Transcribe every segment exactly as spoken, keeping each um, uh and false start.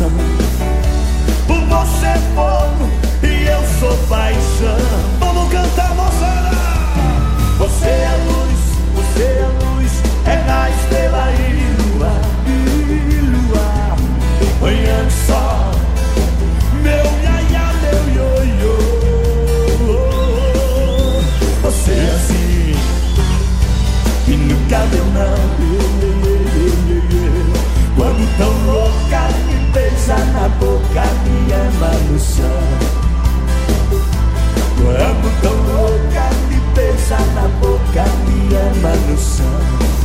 coração. Você é fogo e eu sou paixão. Vamos cantar, moçada! Você é luz, você é luz, é a estrela e luar, e luar, manhã de sol, meu iaia, meu ioiô. Você é assim, e nunca deu não. Quando tão louca me beija na boca, me ama no chão. Quando tão louca me beija na boca, me ama no chão.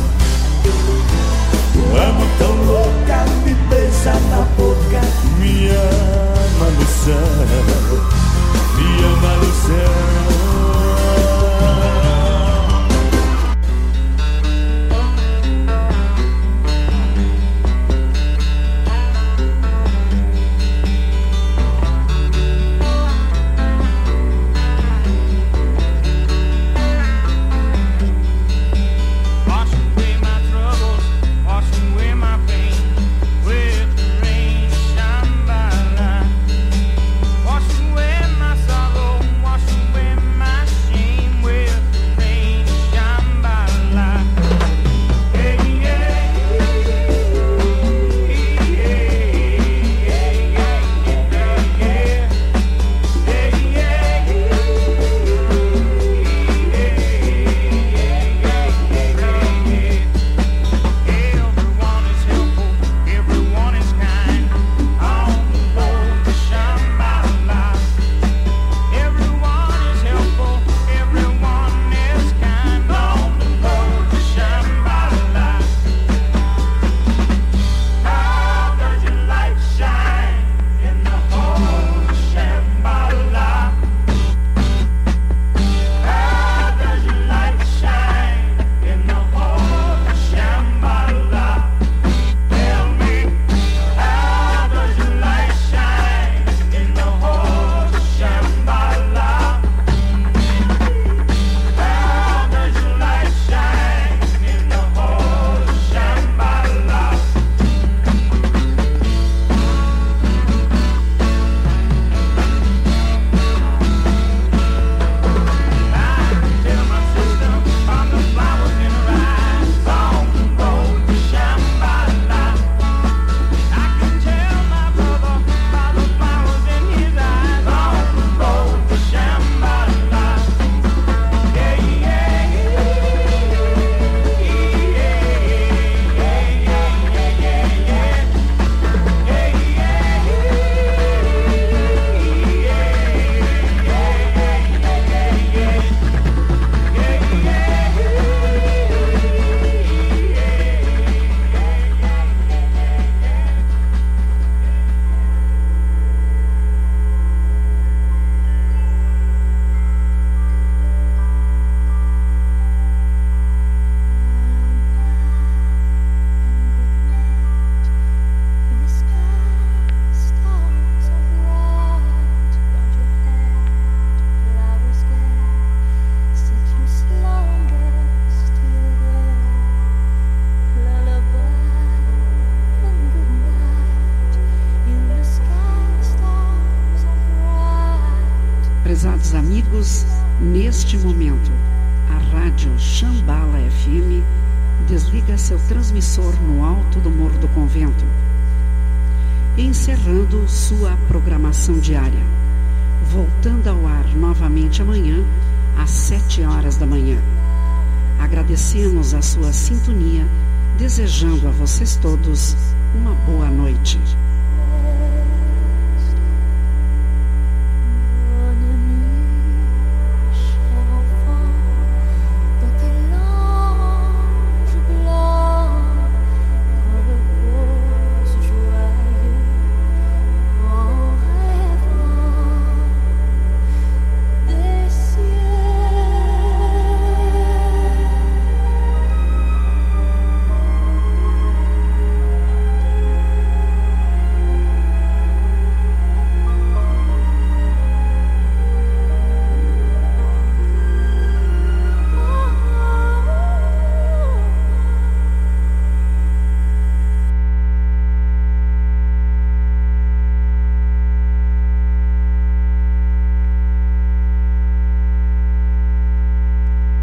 Quando tão louca me beija na boca, me ama no chão. Me ama no chão. Prezados amigos, neste momento, a Rádio Shambhala F M desliga seu transmissor no alto do Morro do Convento, encerrando sua programação diária, voltando ao ar novamente amanhã, às sete horas da manhã. Agradecemos a sua sintonia, desejando a vocês todos uma boa noite.